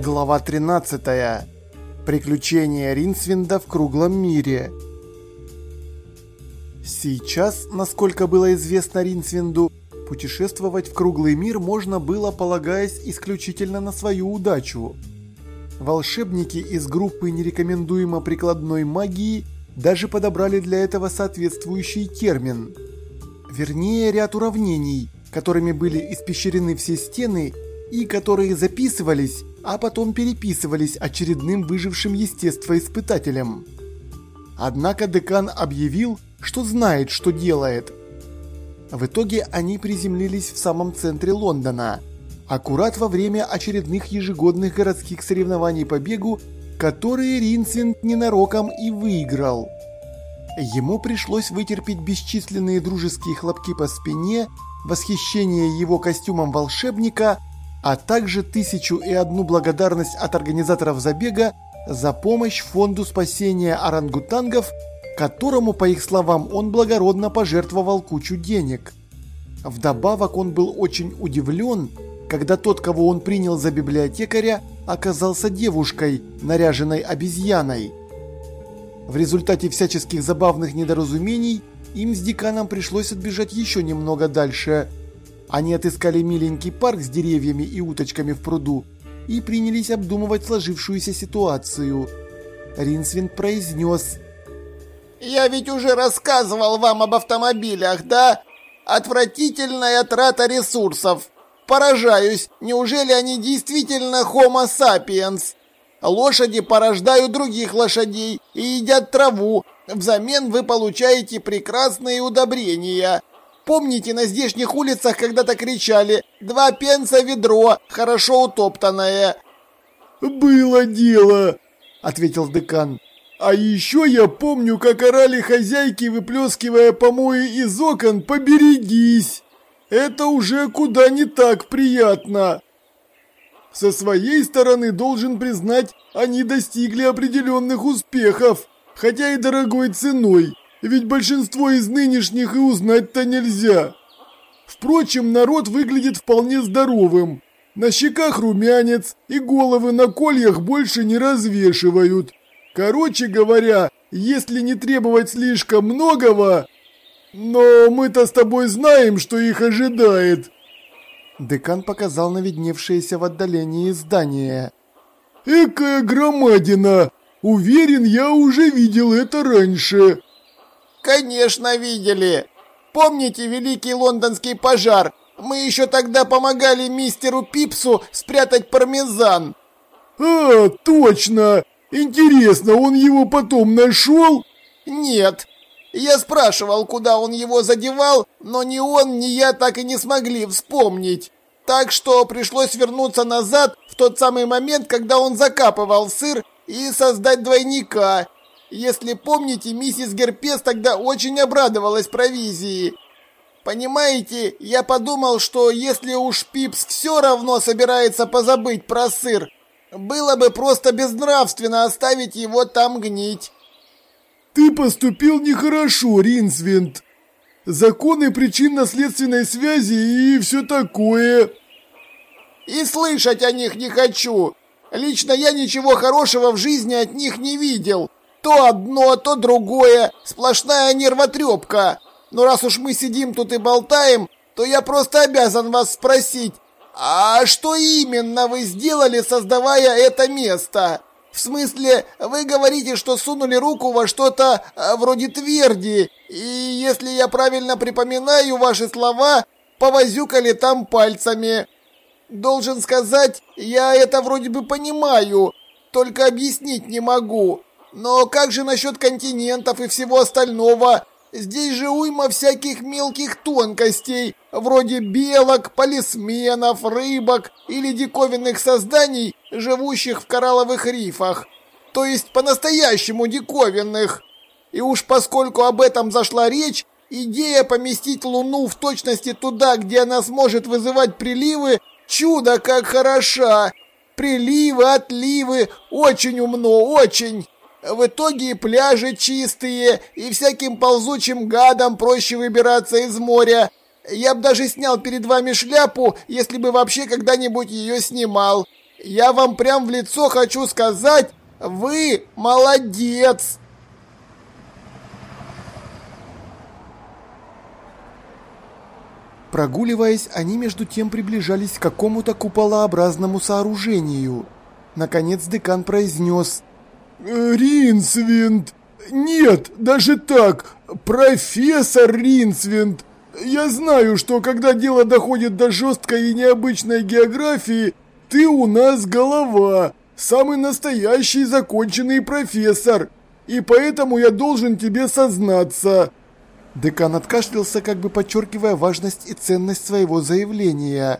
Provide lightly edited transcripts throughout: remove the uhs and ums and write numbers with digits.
Глава 13. Приключения Ринсвинда в круглом мире. Сейчас, насколько было известно Ринсвинду, путешествовать в круглый мир можно было, полагаясь исключительно на свою удачу. Волшебники из группы нерекомендуемо прикладной магии даже подобрали для этого соответствующий термин. Вернее, ряд уравнений, которыми были испещрены все стены и которые записывались, а потом переписывались очередным выжившим естествоиспытателем. Однако декан объявил, что знает, что делает. В итоге они приземлились в самом центре Лондона, аккурат во время очередных ежегодных городских соревнований по бегу, которые Ринсвинд ненароком и выиграл. Ему пришлось вытерпеть бесчисленные дружеские хлопки по спине, восхищение его костюмом волшебника, а также 1001 благодарность от организаторов забега за помощь фонду спасения орангутангов, которому, по их словам, он благородно пожертвовал кучу денег. Вдобавок он был очень удивлен, когда тот, кого он принял за библиотекаря, оказался девушкой, наряженной обезьяной. В результате всяческих забавных недоразумений им с деканом пришлось отбежать еще немного дальше. Они отыскали миленький парк с деревьями и уточками в пруду и принялись обдумывать сложившуюся ситуацию. Ринсвинд произнес: «Я ведь уже рассказывал вам об автомобилях, да? Отвратительная трата ресурсов. Поражаюсь, неужели они действительно Homo sapiens? Лошади порождают других лошадей и едят траву. Взамен вы получаете прекрасные удобрения. Помните, на здешних улицах когда-то кричали: 2 пенса ведро, хорошо утоптанное?» «Было дело», — ответил декан. «А еще я помню, как орали хозяйки, выплескивая помои из окон: поберегись! Это уже куда не так приятно. Со своей стороны, должен признать, они достигли определенных успехов, хотя и дорогой ценой. Ведь большинство из нынешних и узнать-то нельзя. Впрочем, народ выглядит вполне здоровым. На щеках румянец, и головы на кольях больше не развешивают. Короче говоря, если не требовать слишком многого... Но мы-то с тобой знаем, что их ожидает». Декан показал на видневшееся в отдалении здание. «Экая громадина! Уверен, я уже видел это раньше». «Конечно видели. Помните великий лондонский пожар? Мы еще тогда помогали мистеру Пипсу спрятать пармезан». «А, точно! Интересно, он его потом нашел?» «Нет. Я спрашивал, куда он его задевал, но ни он, ни я так и не смогли вспомнить. Так что пришлось вернуться назад в тот самый момент, когда он закапывал сыр, и создать двойника. Если помните, миссис Герпес тогда очень обрадовалась провизии. Понимаете, я подумал, что если уж Пипс все равно собирается позабыть про сыр, было бы просто безнравственно оставить его там гнить». «Ты поступил нехорошо, Ринсвинд. Законы причинно-следственной связи и все такое». «И слышать о них не хочу. Лично я ничего хорошего в жизни от них не видел. То одно, то другое, сплошная нервотрепка. Но раз уж мы сидим тут и болтаем, то я просто обязан вас спросить, а что именно вы сделали, создавая это место? В смысле, вы говорите, что сунули руку во что-то вроде тверди, и если я правильно припоминаю ваши слова, повозюкали там пальцами. Должен сказать, я это вроде бы понимаю, только объяснить не могу. Но как же насчет континентов и всего остального? Здесь же уйма всяких мелких тонкостей, вроде белок, полисменов, рыбок или диковинных созданий, живущих в коралловых рифах. То есть по-настоящему диковинных. И уж поскольку об этом зашла речь, идея поместить Луну в точности туда, где она сможет вызывать приливы, чудо как хороша. Приливы, отливы, очень умно, очень. В итоге пляжи чистые, и всяким ползучим гадам проще выбираться из моря. Я бы даже снял перед вами шляпу, если бы вообще когда-нибудь ее снимал. Я вам прям в лицо хочу сказать, вы молодец! Прогуливаясь, они между тем приближались к какому-то куполообразному сооружению. Наконец декан произнес: «Ринсвинд! Нет, даже так, профессор Ринсвинд! Я знаю, что когда дело доходит до жесткой и необычной географии, ты у нас голова, самый настоящий законченный профессор, и поэтому я должен тебе сознаться». Декан откашлялся, как бы подчеркивая важность и ценность своего заявления.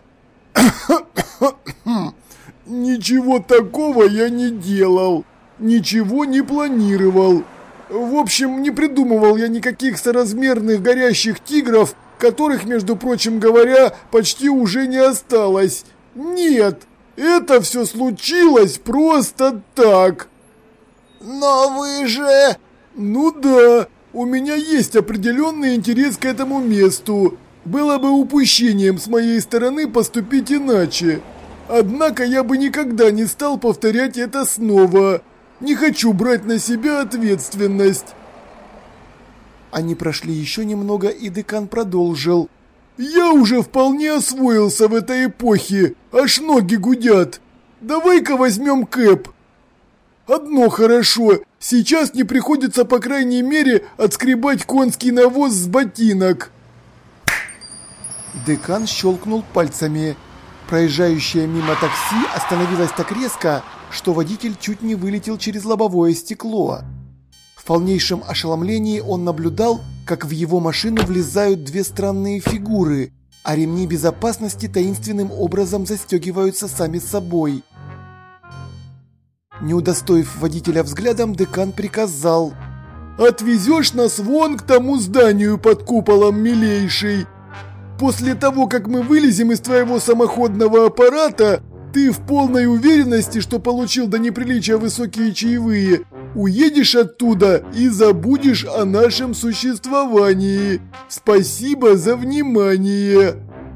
«Ничего такого я не делал, ничего не планировал. В общем, не придумывал я никаких соразмерных горящих тигров, которых, между прочим говоря, почти уже не осталось. Нет, это все случилось просто так». «Но вы же...» «Ну да, у меня есть определенный интерес к этому месту. Было бы упущением с моей стороны поступить иначе. Однако я бы никогда не стал повторять это снова. Не хочу брать на себя ответственность». Они прошли еще немного, и декан продолжил: «Я уже вполне освоился в этой эпохе, аж ноги гудят. Давай-ка возьмем Кэп. Одно хорошо, сейчас не приходится, по крайней мере, отскребать конский навоз с ботинок». Декан щелкнул пальцами. Проезжающее мимо такси остановилось так резко, что водитель чуть не вылетел через лобовое стекло. В полнейшем ошеломлении он наблюдал, как в его машину влезают две странные фигуры, а ремни безопасности таинственным образом застегиваются сами собой. Не удостоив водителя взглядом, декан приказал: «Отвезешь нас вон к тому зданию под куполом, милейший. После того, как мы вылезем из твоего самоходного аппарата, ты в полной уверенности, что получил до неприличия высокие чаевые, уедешь оттуда и забудешь о нашем существовании. Спасибо за внимание».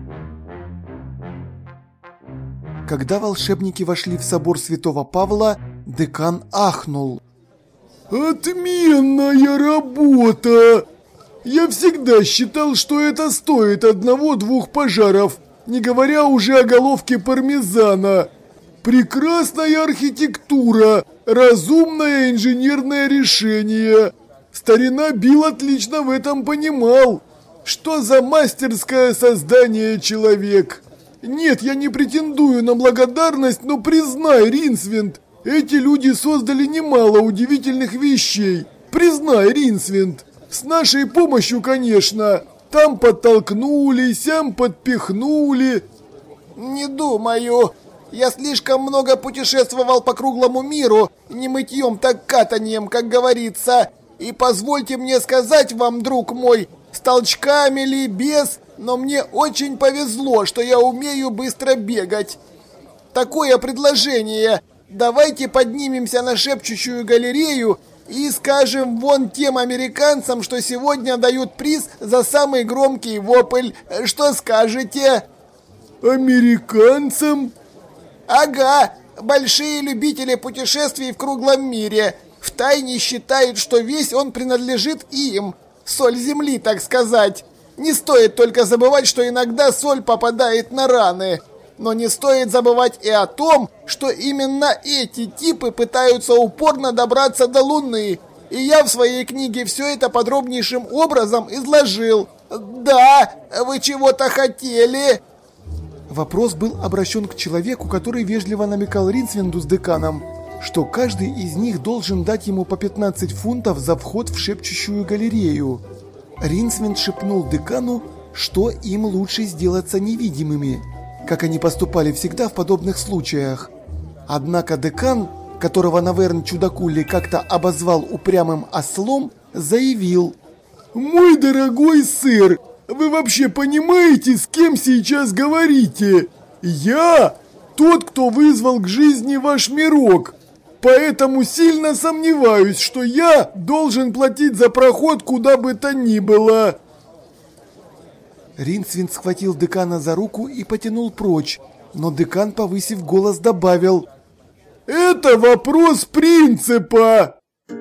Когда волшебники вошли в собор Святого Павла, декан ахнул. «Отменная работа! Я всегда считал, что это стоит одного-двух пожаров, не говоря уже о головке пармезана. Прекрасная архитектура, разумное инженерное решение. Старина Билл отлично в этом понимал. Что за мастерское создание человек! Нет, я не претендую на благодарность, но признай, Ринсвинд, эти люди создали немало удивительных вещей. Признай, Ринсвинд, с нашей помощью, конечно. Там подтолкнули, сям подпихнули». «Не думаю. Я слишком много путешествовал по круглому миру, не мытьем, так катаньем, как говорится. И позвольте мне сказать вам, друг мой, с толчками ли, без, но мне очень повезло, что я умею быстро бегать. Такое предложение. Давайте поднимемся на шепчущую галерею и скажем вон тем американцам, что сегодня дают приз за самый громкий вопль. Что скажете?» «Американцам?» «Ага, большие любители путешествий в круглом мире. Втайне считают, что весь он принадлежит им. Соль земли, так сказать. Не стоит только забывать, что иногда соль попадает на раны. Но не стоит забывать и о том, что именно эти типы пытаются упорно добраться до Луны. И я в своей книге все это подробнейшим образом изложил. Да, вы чего-то хотели?» Вопрос был обращен к человеку, который вежливо намекал Ринсвинду с деканом, что каждый из них должен дать ему по 15 фунтов за вход в шепчущую галерею. Ринсвинд шепнул декану, что им лучше сделаться невидимыми, как они поступали всегда в подобных случаях. Однако декан, которого Наверн Чудакули как-то обозвал упрямым ослом, заявил: «Мой дорогой сэр, вы вообще понимаете, с кем сейчас говорите? Я тот, кто вызвал к жизни ваш мирок. Поэтому сильно сомневаюсь, что я должен платить за проход куда бы то ни было». Ринсвинд схватил декана за руку и потянул прочь. Но декан, повысив голос, добавил: «Это вопрос принципа!»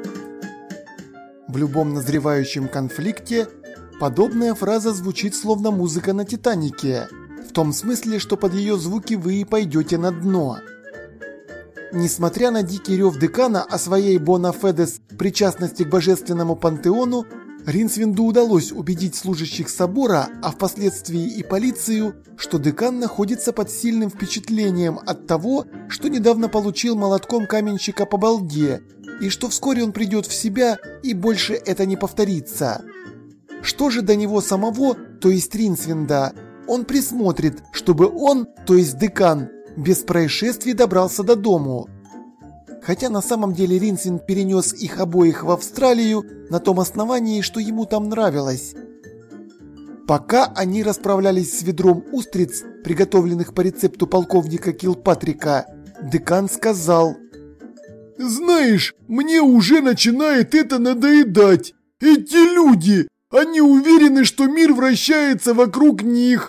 В любом назревающем конфликте подобная фраза звучит словно музыка на Титанике, в том смысле, что под ее звуки вы и пойдете на дно. Несмотря на дикий рев декана о своей бонафедес причастности к божественному пантеону, Ринсвинду удалось убедить служащих собора, а впоследствии и полицию, что декан находится под сильным впечатлением от того, что недавно получил молотком каменщика по балде, и что вскоре он придет в себя и больше это не повторится. Что же до него самого, то есть Ринсвинда, он присмотрит, чтобы он, то есть декан, без происшествий добрался до дому. Хотя на самом деле Ринсвинд перенес их обоих в Австралию на том основании, что ему там нравилось. Пока они расправлялись с ведром устриц, приготовленных по рецепту полковника Килпатрика, декан сказал: «Знаешь, мне уже начинает это надоедать. Эти люди, они уверены, что мир вращается вокруг них».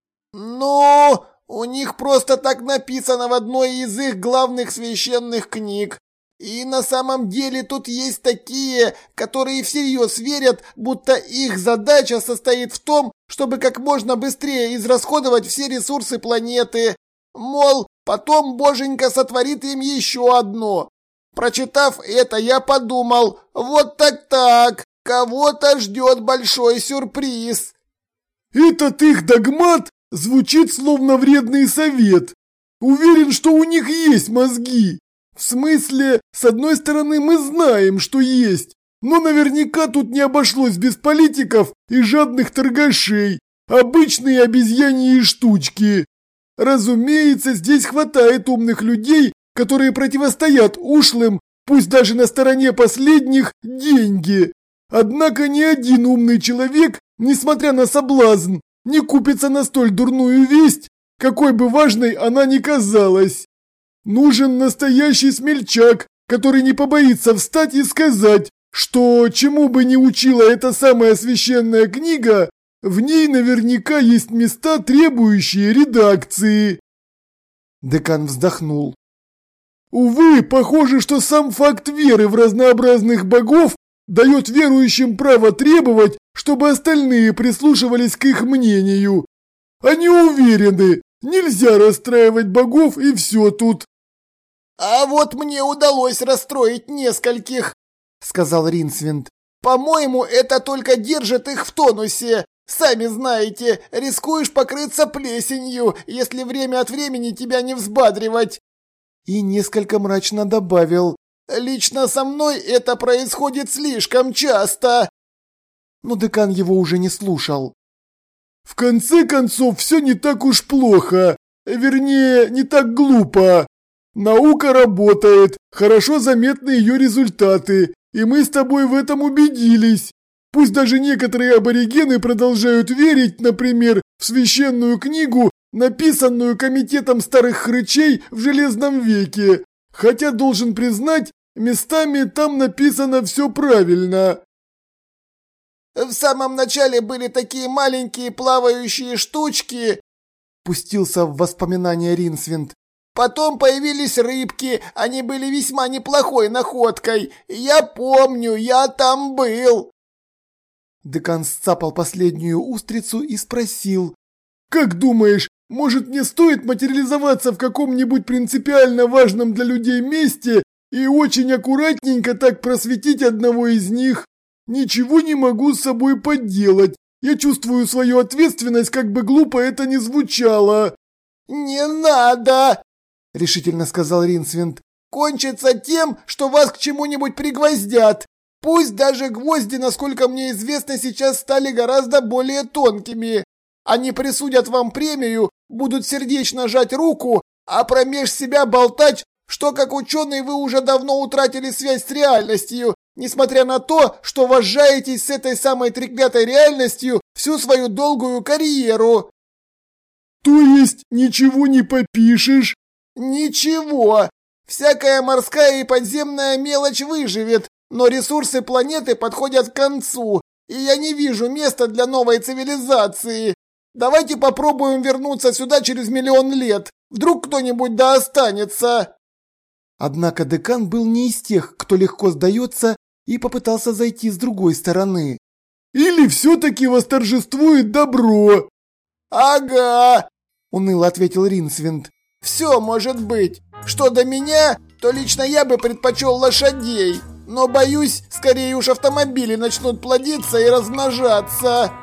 Но у них просто так написано в одной из их главных священных книг. И на самом деле тут есть такие, которые всерьез верят, будто их задача состоит в том, чтобы как можно быстрее израсходовать все ресурсы планеты. Мол, потом Боженька сотворит им еще одно. Прочитав это, я подумал, вот так, кого-то ждет большой сюрприз. Этот их догмат звучит словно вредный совет. Уверен, что у них есть мозги. В смысле, с одной стороны, мы знаем, что есть, но наверняка тут не обошлось без политиков и жадных торгашей, обычные обезьяньи штучки. Разумеется, здесь хватает умных людей, которые противостоят ушлым, пусть даже на стороне последних, деньги. Однако ни один умный человек, несмотря на соблазн, не купится на столь дурную весть, какой бы важной она ни казалась. Нужен настоящий смельчак, который не побоится встать и сказать, что, чему бы ни учила эта самая священная книга, в ней наверняка есть места, требующие редакции. Декан вздохнул. Увы, похоже, что сам факт веры в разнообразных богов дает верующим право требовать, чтобы остальные прислушивались к их мнению. Они уверены, нельзя расстраивать богов и все тут. А вот мне удалось расстроить нескольких, сказал Ринсвинд. По-моему, это только держит их в тонусе. Сами знаете, рискуешь покрыться плесенью, если время от времени тебя не взбадривать. И несколько мрачно добавил: лично со мной это происходит слишком часто. Но декан его уже не слушал. В конце концов, все не так уж плохо. Вернее, не так глупо. Наука работает, хорошо заметны ее результаты, и мы с тобой в этом убедились. Пусть даже некоторые аборигены продолжают верить, например, в священную книгу, написанную комитетом старых хрычей в Железном веке. Хотя, должен признать, местами там написано все правильно. В самом начале были такие маленькие плавающие штучки, пустился в воспоминания Ринсвинд. Потом появились рыбки, они были весьма неплохой находкой. Я помню, я там был. Декан сцапал последнюю устрицу и спросил: «Как думаешь, может, мне стоит материализоваться в каком-нибудь принципиально важном для людей месте и очень аккуратненько так просветить одного из них? Ничего не могу с собой поделать. Я чувствую свою ответственность, как бы глупо это ни звучало». «Не надо!» — решительно сказал Ринсвинд. «Кончится тем, что вас к чему-нибудь пригвоздят. Пусть даже гвозди, насколько мне известно, сейчас стали гораздо более тонкими. Они присудят вам премию, будут сердечно жать руку, а промеж себя болтать, что как ученый вы уже давно утратили связь с реальностью, несмотря на то, что вожжаетесь с этой самой треклятой реальностью всю свою долгую карьеру». «То есть ничего не попишешь?» «Ничего. Всякая морская и подземная мелочь выживет, но ресурсы планеты подходят к концу, и я не вижу места для новой цивилизации. Давайте попробуем вернуться сюда через 1 000 000 лет. Вдруг кто-нибудь да останется. Однако декан был не из тех, кто легко сдается, и попытался зайти с другой стороны. Или все-таки восторжествует добро? Ага, уныло ответил Ринсвинд. Все может быть. Что до меня, то лично я бы предпочел лошадей. Но боюсь, скорее уж автомобили начнут плодиться и размножаться.